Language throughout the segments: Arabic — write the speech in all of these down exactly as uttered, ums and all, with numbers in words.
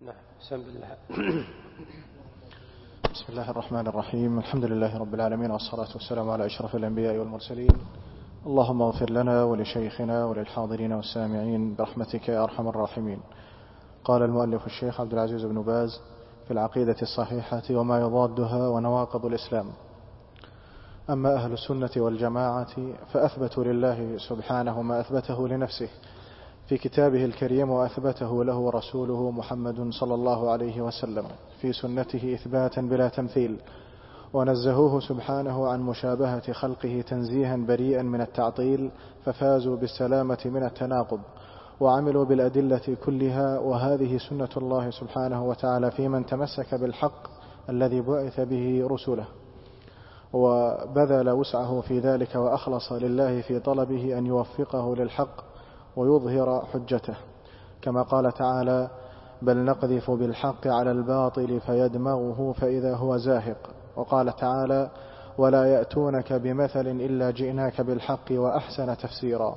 نعم. بسم الله. بسم الله الرحمن الرحيم. الحمد لله رب العالمين، والصلاة والسلام على أشرف الأنبياء والمرسلين. اللهم اغفر لنا ولشيخنا وللحاضرين والسامعين برحمتك يا أرحم الراحمين. قال المؤلف الشيخ عبد العزيز بن باز في العقيدة الصحيحة وما يضادها ونواقض الإسلام: أما أهل السنة والجماعة فأثبتوا لله سبحانه ما أثبته لنفسه في كتابه الكريم، وأثبته له رسوله محمد صلى الله عليه وسلم في سنته إثباتا بلا تمثيل، ونزهوه سبحانه عن مشابهة خلقه تنزيها بريئا من التعطيل، ففازوا بالسلامة من التناقض، وعملوا بالأدلة كلها. وهذه سنة الله سبحانه وتعالى في من تمسك بالحق الذي بعث به رسله، وبذل وسعه في ذلك، وأخلص لله في طلبه أن يوفقه للحق ويظهر حجته، كما قال تعالى: بل نقذف بالحق على الباطل فيدمغه فإذا هو زاهق. وقال تعالى: ولا يأتونك بمثل إلا جئناك بالحق وأحسن تفسيرا.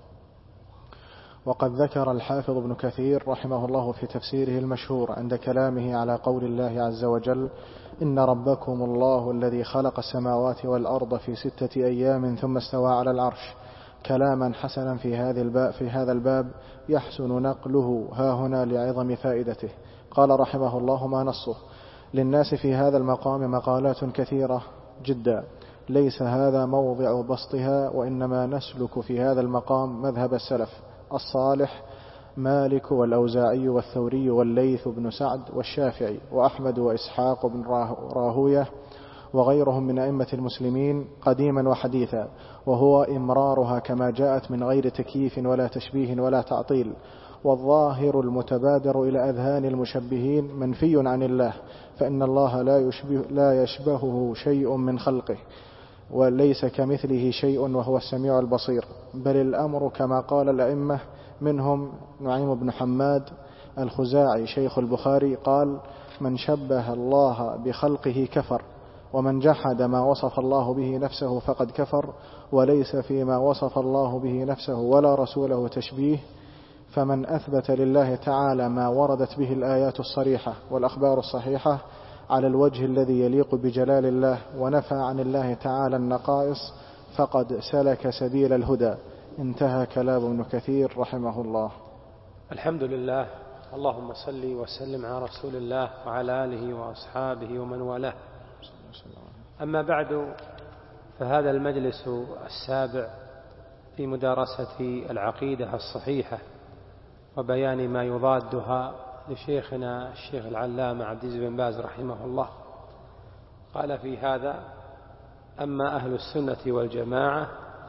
وقد ذكر الحافظ ابن كثير رحمه الله في تفسيره المشهور عند كلامه على قول الله عز وجل: إن ربكم الله الذي خلق السماوات والأرض في ستة أيام ثم استوى على العرش، كلاما حسنا في هذا الباب, في هذا الباب يحسن نقله ها هنا لعظم فائدته. قال رحمه الله: ما نصه للناس في هذا المقام مقالات كثيرة جدا، ليس هذا موضع بسطها، وإنما نسلك في هذا المقام مذهب السلف الصالح: مالك والأوزاعي والثوري والليث بن سعد والشافعي وأحمد وإسحاق بن راهوية وغيرهم من أئمة المسلمين قديما وحديثا، وهو إمرارها كما جاءت من غير تكييف ولا تشبيه ولا تعطيل. والظاهر المتبادر إلى أذهان المشبهين منفي عن الله، فإن الله لا يشبه لا يشبهه شيء من خلقه، وليس كمثله شيء وهو السميع البصير. بل الأمر كما قال الأئمة، منهم نعيم بن حماد الخزاعي شيخ البخاري قال: من شبه الله بخلقه كفر، ومن جحد ما وصف الله به نفسه فقد كفر، وليس فيما وصف الله به نفسه ولا رسوله تشبيه. فمن أثبت لله تعالى ما وردت به الآيات الصريحة والأخبار الصحيحة على الوجه الذي يليق بجلال الله، ونفى عن الله تعالى النقائص، فقد سلك سبيل الهدى. انتهى كلام ابن كثير رحمه الله. الحمد لله. اللهم صل وسلم على رسول الله وعلى آله وأصحابه ومن والاه. أما بعد، فهذا المجلس السابع في مدارسة العقيدة الصحيحة وبيان ما يضادها لشيخنا الشيخ العلامة عبد العزيز بن باز رحمه الله. قال في هذا: أما أهل السنة والجماعة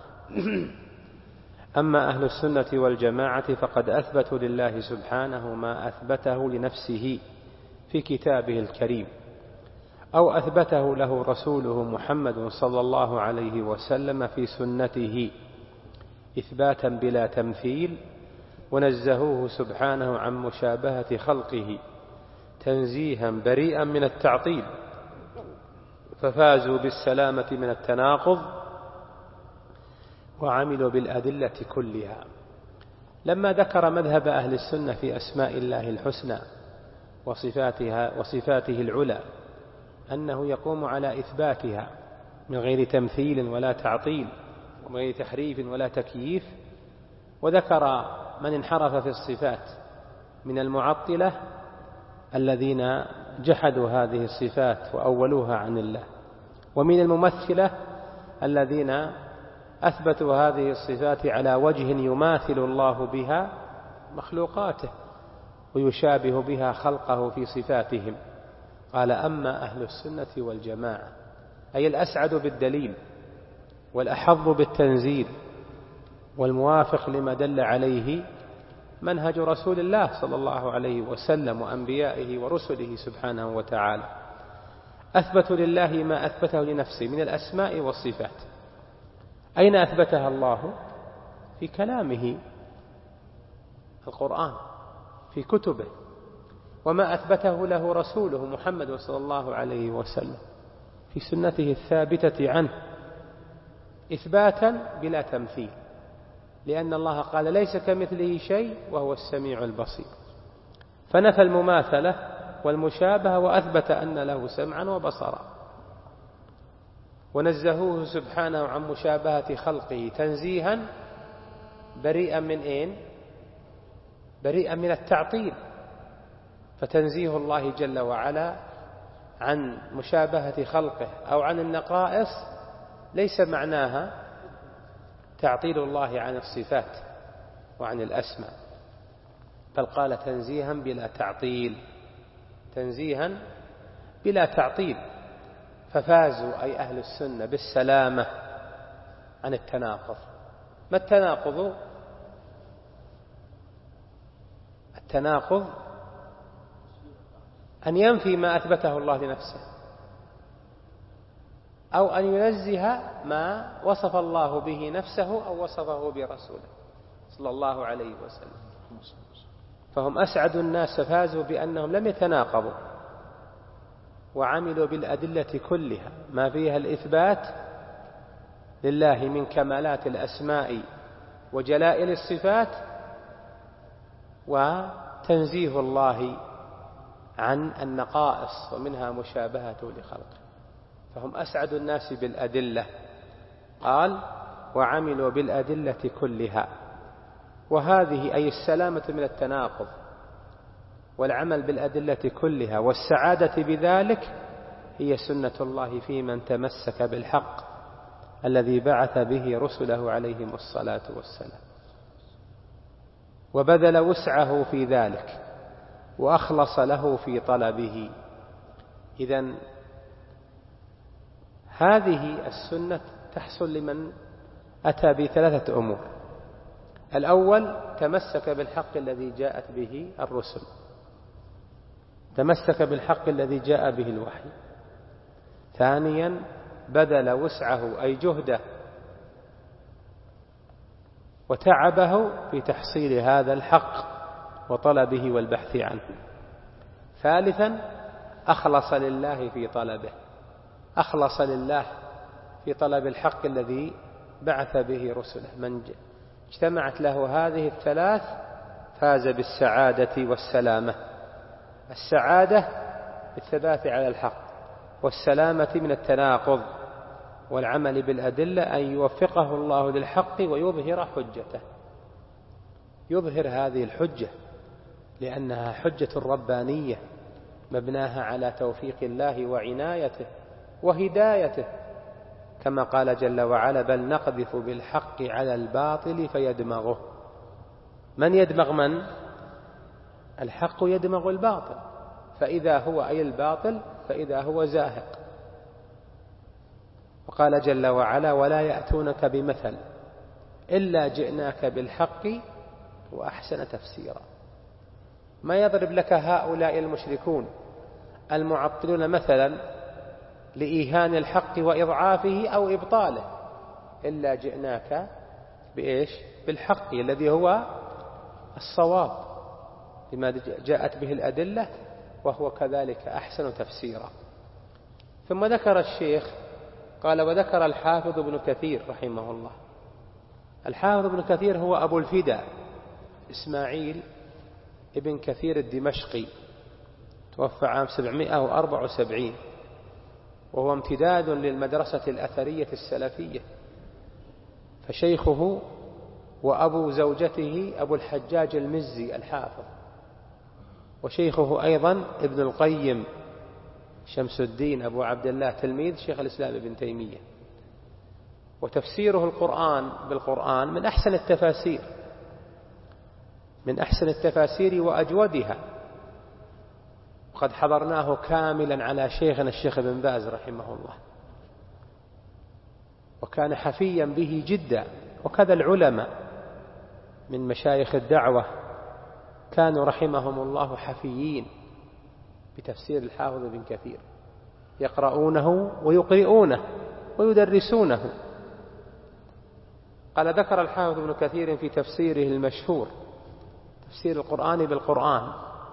أما أهل السنة والجماعة فقد أثبتوا لله سبحانه ما أثبته لنفسه في كتابه الكريم، أو أثبته له رسوله محمد صلى الله عليه وسلم في سنته إثباتا بلا تمثيل، ونزهوه سبحانه عن مشابهة خلقه تنزيها بريئا من التعطيل، ففازوا بالسلامة من التناقض، وعملوا بالأدلة كلها. لما ذكر مذهب أهل السنة في أسماء الله الحسنى وصفاتها وصفاته العلى، أنه يقوم على إثباتها من غير تمثيل ولا تعطيل ومن غير تحريف ولا تكييف، وذكر من انحرف في الصفات من المعطلة الذين جحدوا هذه الصفات وأولوها عن الله، ومن الممثلة الذين أثبتوا هذه الصفات على وجه يماثل الله بها مخلوقاته ويشابه بها خلقه في صفاتهم. قال: أما أهل السنة والجماعة، أي الأسعد بالدليل والأحظ بالتنزيل والموافق لما دل عليه منهج رسول الله صلى الله عليه وسلم وأنبيائه ورسله سبحانه وتعالى، أثبتوا لله ما أثبته لنفسه من الأسماء والصفات. أين أثبتها الله؟ في كلامه القرآن، في كتبه، وما أثبته له رسوله محمد صلى الله عليه وسلم في سنته الثابتة عنه إثباتا بلا تمثيل، لأن الله قال: ليس كمثله شيء وهو السميع البصير. فنفى المماثلة والمشابهة وأثبت أن له سمعا وبصرا، ونزهوه سبحانه عن مشابهة خلقه تنزيها بريئا من إين؟ بريئا من التعطيل. فتنزيه الله جل وعلا عن مشابهة خلقه أو عن النقائص ليس معناها تعطيل الله عن الصفات وعن الأسماء، بل قال تنزيها بلا تعطيل، تنزيها بلا تعطيل. ففازوا أي أهل السنة بالسلامة عن التناقض. ما التناقض؟ التناقض أن ينفي ما أثبته الله لنفسه، أو أن ينزه ما وصف الله به نفسه أو وصفه برسوله صلى الله عليه وسلم. فهم أسعد الناس، فازوا بأنهم لم يتناقضوا وعملوا بالأدلة كلها ما فيها الإثبات لله من كمالات الأسماء وجلائل الصفات، وتنزيه الله عن النقائص ومنها مشابهته لخلقه. فهم أسعد الناس بالأدلة. قال وعملوا بالأدلة كلها، وهذه أي السلامة من التناقض والعمل بالأدلة كلها والسعادة بذلك هي سنة الله في من تمسك بالحق الذي بعث به رسله عليهم الصلاة والسلام، وبذل وسعه في ذلك وأخلص له في طلبه. إذن هذه السنة تحصل لمن أتى بثلاثة أمور. الأول تمسك بالحق الذي جاءت به الرسل، تمسك بالحق الذي جاء به الوحي. ثانيا بذل وسعه أي جهده وتعبه في تحصيل هذا الحق وطلبه والبحث عنه. ثالثا أخلص لله في طلبه، أخلص لله في طلب الحق الذي بعث به رسله. من اجتمعت له هذه الثلاث فاز بالسعادة والسلامة. السعادة بالثبات على الحق، والسلامة من التناقض، والعمل بالأدلة أن يوفقه الله للحق ويظهر حجته، يظهر هذه الحجة لأنها حجة ربانية مبناها على توفيق الله وعنايته وهدايته، كما قال جل وعلا بل نقذف بالحق على الباطل فيدمغه. من يدمغ؟ من؟ الحق يدمغ الباطل، فإذا هو أي الباطل فإذا هو زاهق. وقال جل وعلا ولا يأتونك بمثل إلا جئناك بالحق وأحسن تفسيرا. ما يضرب لك هؤلاء المشركون المعطلون مثلا لإيهان الحق وإضعافه أو إبطاله إلا جئناك بإيش؟ بالحق الذي هو الصواب بما جاءت به الأدلة، وهو كذلك أحسن تفسيرا. ثم ذكر الشيخ قال وذكر الحافظ ابن كثير رحمه الله. الحافظ ابن كثير هو أبو الفداء إسماعيل ابن كثير الدمشقي، توفى عام سبعمائة وأربعة وسبعين، وهو امتداد للمدرسة الأثرية السلفية. فشيخه وأبو زوجته أبو الحجاج المزي الحافظ، وشيخه أيضا ابن القيم شمس الدين أبو عبد الله تلميذ شيخ الإسلام ابن تيمية. وتفسيره القرآن بالقرآن من أحسن التفاسير، من أحسن التفاسير وأجودها، وقد حضرناه كاملا على شيخنا الشيخ ابن باز رحمه الله، وكان حفيا به جدا. وكذا العلماء من مشايخ الدعوة كانوا رحمهم الله حفيين بتفسير الحافظ ابن كثير، يقرؤونه ويقرئونه ويدرسونه. قال ذكر الحافظ ابن كثير في تفسيره المشهور تفسير القرآن بالقرآن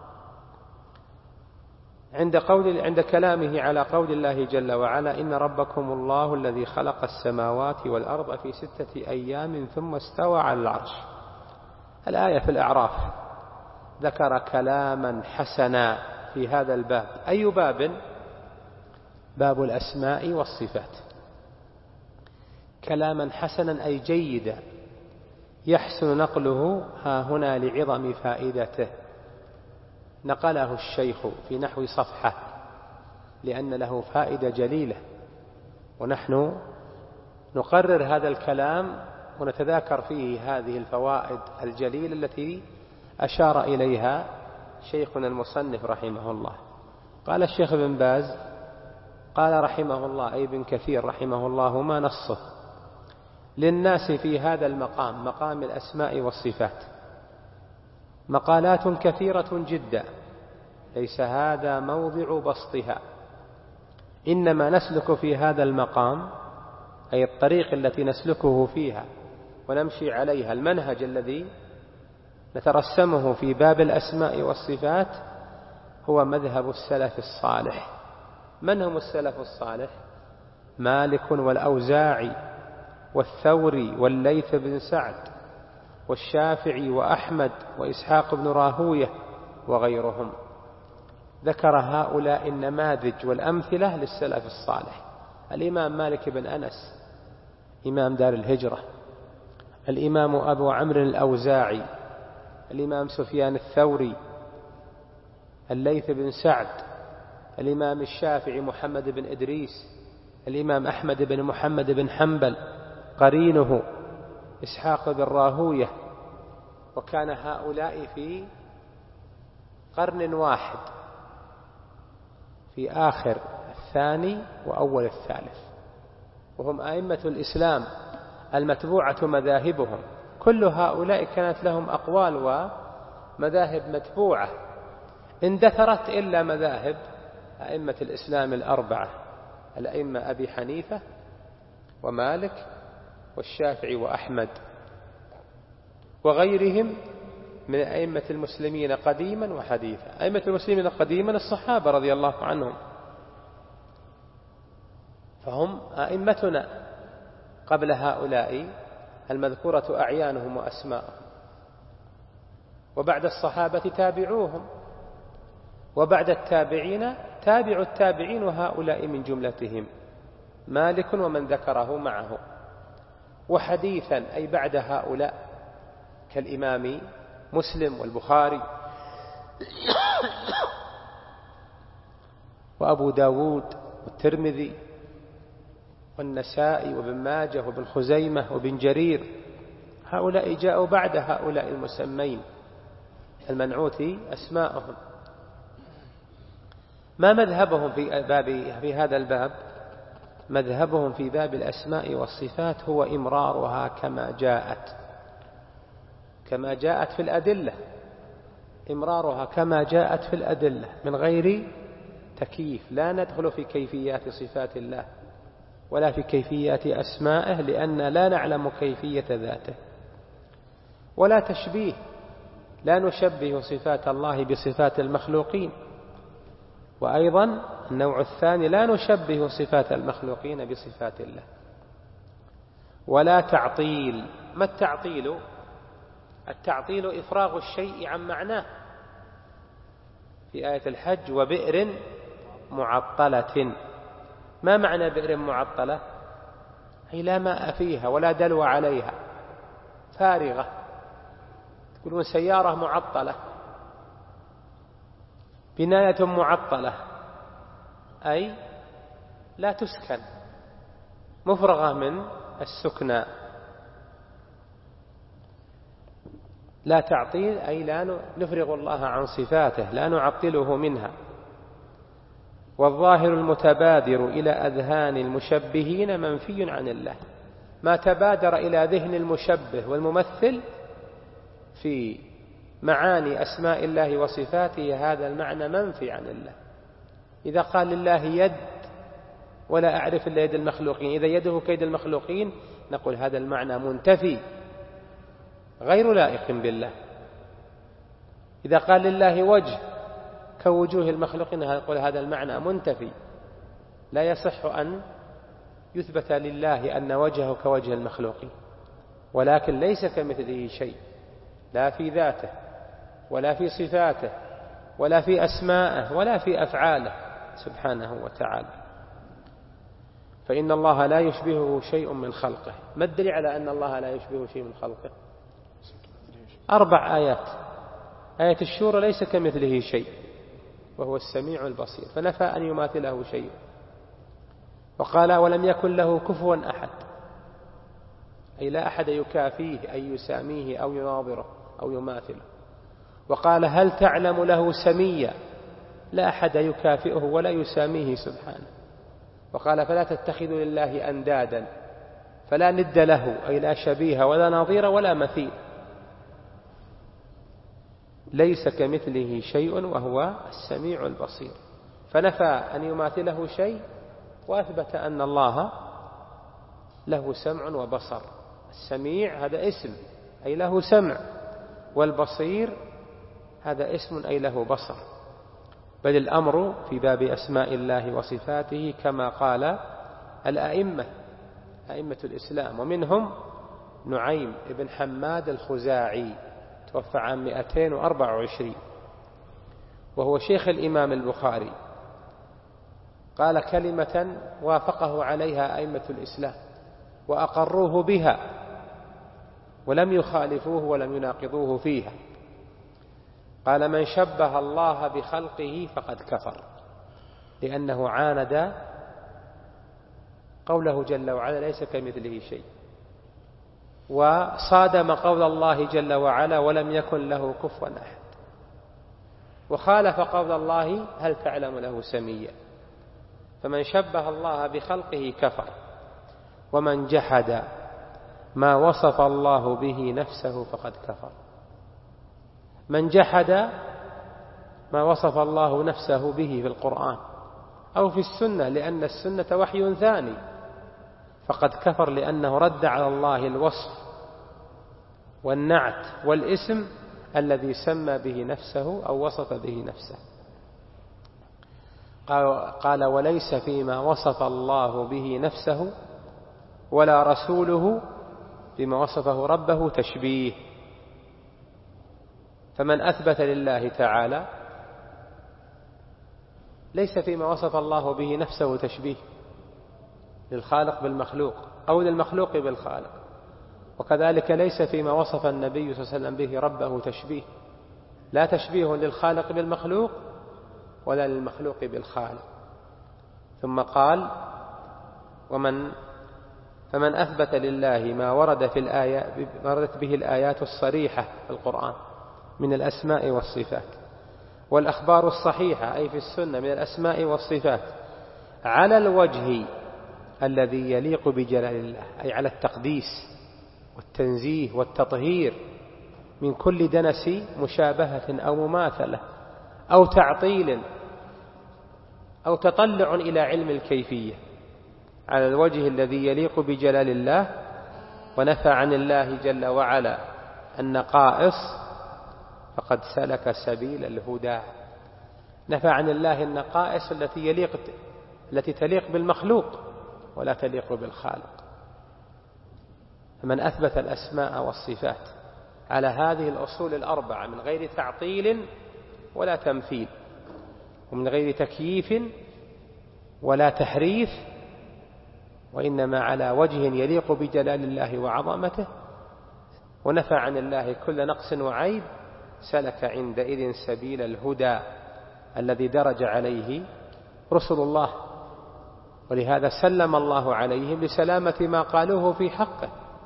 عند قول عند كلامه على قول الله جل وعلا إن ربكم الله الذي خلق السماوات والأرض في ستة أيام ثم استوى على العرش. الآية في الأعراف ذكر كلاما حسنا في هذا الباب. أي باب؟ باب الأسماء والصفات. كلاما حسنا أي جيدا يحسن نقله ها هنا لعظم فائدته. نقله الشيخ في نحو صفحة لأن له فائدة جليلة، ونحن نقرر هذا الكلام ونتذاكر فيه هذه الفوائد الجليلة التي أشار إليها شيخنا المصنف رحمه الله. قال الشيخ ابن باز قال رحمه الله أي ابن كثير رحمه الله ما نصه للناس في هذا المقام، مقام الأسماء والصفات، مقالات كثيرة جدا ليس هذا موضع بسطها، إنما نسلك في هذا المقام أي الطريق التي نسلكه فيها ونمشي عليها، المنهج الذي نترسمه في باب الأسماء والصفات هو مذهب السلف الصالح. من هم السلف الصالح؟ مالك والأوزاعي والثوري والليث بن سعد والشافعي وأحمد وإسحاق بن راهوية وغيرهم. ذكر هؤلاء النماذج والأمثلة للسلف الصالح: الإمام مالك بن أنس إمام دار الهجرة، الإمام أبو عمرو الأوزاعي، الإمام سفيان الثوري، الليث بن سعد، الإمام الشافعي محمد بن إدريس، الإمام أحمد بن محمد بن حنبل قرينه إسحاق بن راهوية. وكان هؤلاء في قرن واحد في آخر الثاني وأول الثالث، وهم أئمة الإسلام المتبوعة مذاهبهم. كل هؤلاء كانت لهم أقوال ومذاهب متبوعة، اندثرت إلا مذاهب أئمة الإسلام الأربعة: الأئمة أبي حنيفة ومالك والشافعي وأحمد وغيرهم من أئمة المسلمين قديما وحديثا. أئمة المسلمين قديما الصحابة رضي الله عنهم، فهم أئمتنا. قبل هؤلاء المذكورة أعيانهم وأسماءهم، وبعد الصحابة تابعوهم، وبعد التابعين تابع التابعين، وهؤلاء من جملتهم مالك ومن ذكره معه. وحديثا أي بعد هؤلاء كالإمام مسلم والبخاري وأبو داود والترمذي والنسائي وابن ماجه وابن خزيمة وابن جرير. هؤلاء جاءوا بعد هؤلاء المسمين المنعوت أسماءهم. ما مذهبهم في باب في هذا الباب؟ مذهبهم في باب الأسماء والصفات هو إمرارها كما جاءت، كما جاءت في الأدلة، إمرارها كما جاءت في الأدلة من غير تكييف. لا ندخل في كيفيات صفات الله ولا في كيفيات أسمائه، لأن لا نعلم كيفية ذاته، ولا تشبيه، لا نشبه صفات الله بصفات المخلوقين. وأيضا النوع الثاني لا نشبه صفات المخلوقين بصفات الله. ولا تعطيل. ما التعطيل؟ التعطيل إفراغ الشيء عن معناه. في آية الحج: وبئر معطلة. ما معنى بئر معطلة؟ هي لا ماء فيها ولا دلو عليها، فارغة. تقولون سيارة معطلة، بناية معطلة، أي لا تسكن، مفرغة من السكنى. لا تعطيل أي لا نفرغ الله عن صفاته، لا نعطله منها. والظاهر المتبادر إلى أذهان المشبهين منفي عن الله. ما تبادر إلى ذهن المشبه والممثل في معاني أسماء الله وصفاته هذا المعنى منفي عن الله. إذا قال لله يد ولا أعرف إلا يد المخلوقين، إذا يده كيد المخلوقين، نقول هذا المعنى منتفي غير لائق بالله. إذا قال لله وجه كوجوه المخلوقين، نقول هذا المعنى منتفي. لا يصح أن يثبت لله أن وجهه كوجه المخلوقين، ولكن ليس كمثله شيء، لا في ذاته ولا في صفاته ولا في أسمائه ولا في أفعاله سبحانه وتعالى، فإن الله لا يشبهه شيء من خلقه. ما الدليل على أن الله لا يشبهه شيء من خلقه؟ أربع آيات. آية الشورى ليس كمثله شيء وهو السميع البصير، فنفى أن يماثله شيء، وقال ولم يكن له كفوا أحد، أي لا أحد يكافيه أي يساميه أو يناظره أو يماثله. وقال هل تعلم له سميا، لا أحد يكافئه ولا يساميه سبحانه. وقال فلا تتخذوا لله أندادا، فلا ند له أي لا شبيه ولا نظير ولا مثيل، ليس كمثله شيء وهو السميع البصير، فنفى أن يماثله شيء وأثبت أن الله له سمع وبصر. السميع هذا اسم أي له سمع، والبصير هذا اسم أي له بصر. بل الأمر في باب أسماء الله وصفاته كما قال الأئمة أئمة الإسلام، ومنهم نعيم بن حماد الخزاعي توفى عام مئتين وأربعة وعشرين، وهو شيخ الإمام البخاري، قال كلمة وافقه عليها أئمة الإسلام وأقروه بها ولم يخالفوه ولم يناقضوه فيها. قال من شبه الله بخلقه فقد كفر، لأنه عاند قوله جل وعلا ليس كمثله شيء، وصادم قول الله جل وعلا ولم يكن له كفوا أحد، وخالف قول الله هل تعلم له سميا. فمن شبه الله بخلقه كفر، ومن جحد ما وصف الله به نفسه فقد كفر. من جحد ما وصف الله نفسه به في القرآن أو في السنة، لأن السنة وحي ثاني، فقد كفر، لأنه رد على الله الوصف والنعت والاسم الذي سمى به نفسه أو وصف به نفسه. قال وليس فيما وصف الله به نفسه ولا رسوله فيما وصفه ربه تشبيه. فمن أثبت لله تعالى ليس فيما وصف الله به نفسه تشبيه للخالق بالمخلوق أو للمخلوق بالخالق، وكذلك ليس فيما وصف النبي صلى الله عليه وسلم به ربه تشبيه، لا تشبيه للخالق بالمخلوق ولا للمخلوق بالخالق. ثم قال ومن فمن أثبت لله ما ورد في الآيات وردت به الآيات الصريحة في القرآن من الأسماء والصفات، والأخبار الصحيحة أي في السنة من الأسماء والصفات، على الوجه الذي يليق بجلال الله، أي على التقديس والتنزيه والتطهير من كل دنس مشابهة أو مماثلة أو تعطيل أو تطلع إلى علم الكيفية، على الوجه الذي يليق بجلال الله. ونفى عن الله جل وعلا النقائص فقد سلك سبيل الهدى. نفى عن الله النقائص التي يليق التي تليق بالمخلوق ولا تليق بالخالق. فمن أثبت الأسماء والصفات على هذه الأصول الأربعة من غير تعطيل ولا تمثيل، ومن غير تكييف ولا تحريف، وإنما على وجه يليق بجلال الله وعظمته، ونفى عن الله كل نقص وعيب، سلك عندئذ سبيل الهدى الذي درج عليه رسل الله، ولهذا سلم الله عليهم لسلامة ما قالوه في حقه.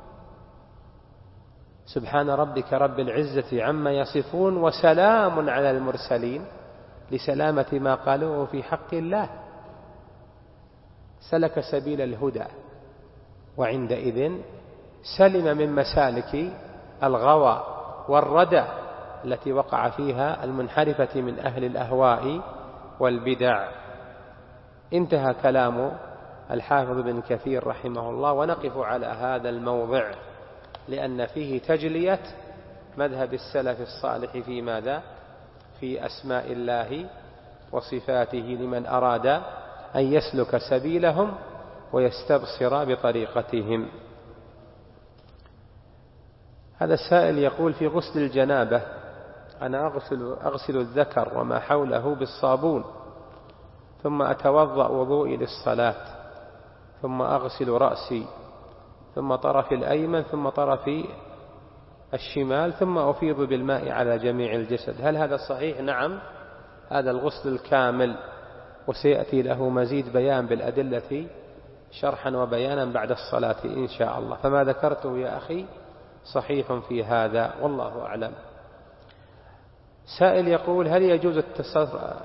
سبحان ربك رب العزة عما يصفون وسلام على المرسلين، لسلامة ما قالوه في حق الله. سلك سبيل الهدى، وعندئذ سلم من مسالك الغوى والردى التي وقع فيها المنحرفة من أهل الأهواء والبدع. انتهى كلام الحافظ بن كثير رحمه الله، ونقف على هذا الموضع لأن فيه تجلية مذهب السلف الصالح في ماذا؟ في أسماء الله وصفاته، لمن أراد أن يسلك سبيلهم ويستبصر بطريقتهم. هذا السائل يقول في غسل الجنابة أنا أغسل, أغسل الذكر وما حوله بالصابون ثم أتوضأ وضوئي للصلاة ثم أغسل رأسي ثم طرفي الأيمن ثم طرفي الشمال ثم أفيض بالماء على جميع الجسد. هل هذا صحيح؟ نعم، هذا الغسل الكامل، وسيأتي له مزيد بيان بالأدلة شرحا وبيانا بعد الصلاة إن شاء الله. فما ذكرته يا أخي صحيح في هذا والله أعلم. سائل يقول هل يجوز التصدق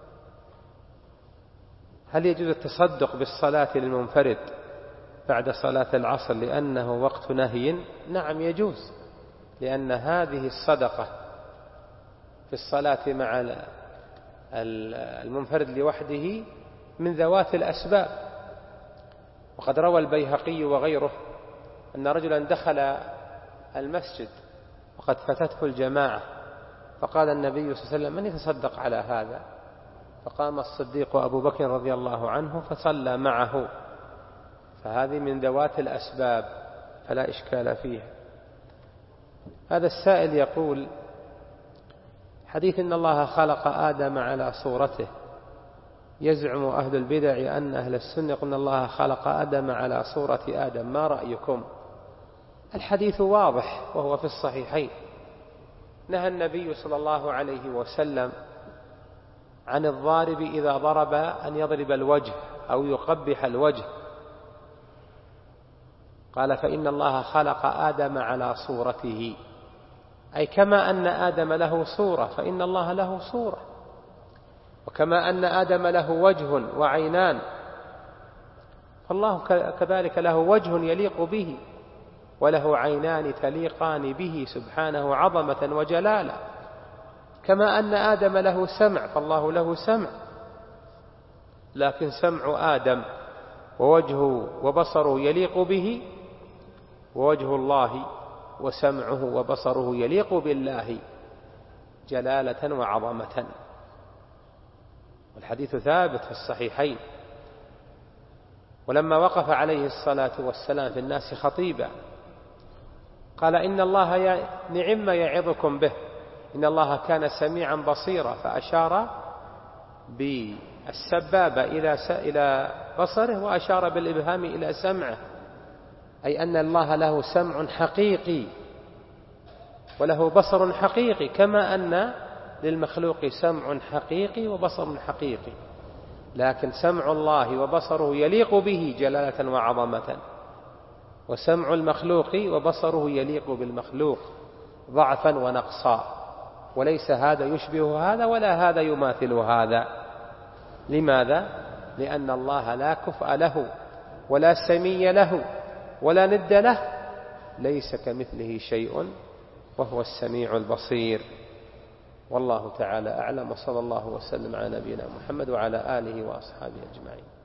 هل يجوز التصدق بالصلاة للمنفرد بعد صلاة العصر لأنه وقت نهي؟ نعم يجوز، لأن هذه الصدقة في الصلاة مع المنفرد لوحده من ذوات الأسباب. وقد روى البيهقي وغيره أن رجلا دخل المسجد وقد فتته الجماعة، فقال النبي صلى الله عليه وسلم من يتصدق على هذا؟ فقام الصديق أبو بكر رضي الله عنه فصلى معه، فهذه من ذوات الأسباب فلا إشكال فيها. هذا السائل يقول حديث إن الله خلق آدم على صورته، يزعم أهل البدع أن أهل السنة يقولون الله خلق آدم على صورة آدم، ما رأيكم؟ الحديث واضح وهو في الصحيحين، نهى النبي صلى الله عليه وسلم عن الضارب إذا ضرب أن يضرب الوجه أو يقبح الوجه، قال فإن الله خلق آدم على صورته، أي كما أن آدم له صورة فإن الله له صورة، وكما أن آدم له وجه وعينان فالله كذلك له وجه يليق به وله عينان تليقان به سبحانه عظمة وجلالة، كما أن آدم له سمع فالله له سمع، لكن سمع آدم ووجهه وبصره يليق به، ووجه الله وسمعه وبصره يليق بالله جلالة وعظمة. والحديث ثابت في الصحيحين. ولما وقف عليه الصلاة والسلام في الناس خطيبا قال إن الله نعم يعظكم به، إن الله كان سميعا بصيرا، فأشار بالسبابة إلى بصره وأشار بالإبهام إلى سمعه، أي أن الله له سمع حقيقي وله بصر حقيقي، كما أن للمخلوق سمع حقيقي وبصر حقيقي، لكن سمع الله وبصره يليق به جلالة وعظمة، وسمع المخلوق وبصره يليق بالمخلوق ضعفا ونقصا، وليس هذا يشبه هذا ولا هذا يماثل هذا. لماذا؟ لأن الله لا كفء له ولا سمي له ولا ند له، ليس كمثله شيء وهو السميع البصير. والله تعالى أعلم، وصلى الله وسلم على نبينا محمد وعلى آله وأصحابه أجمعين.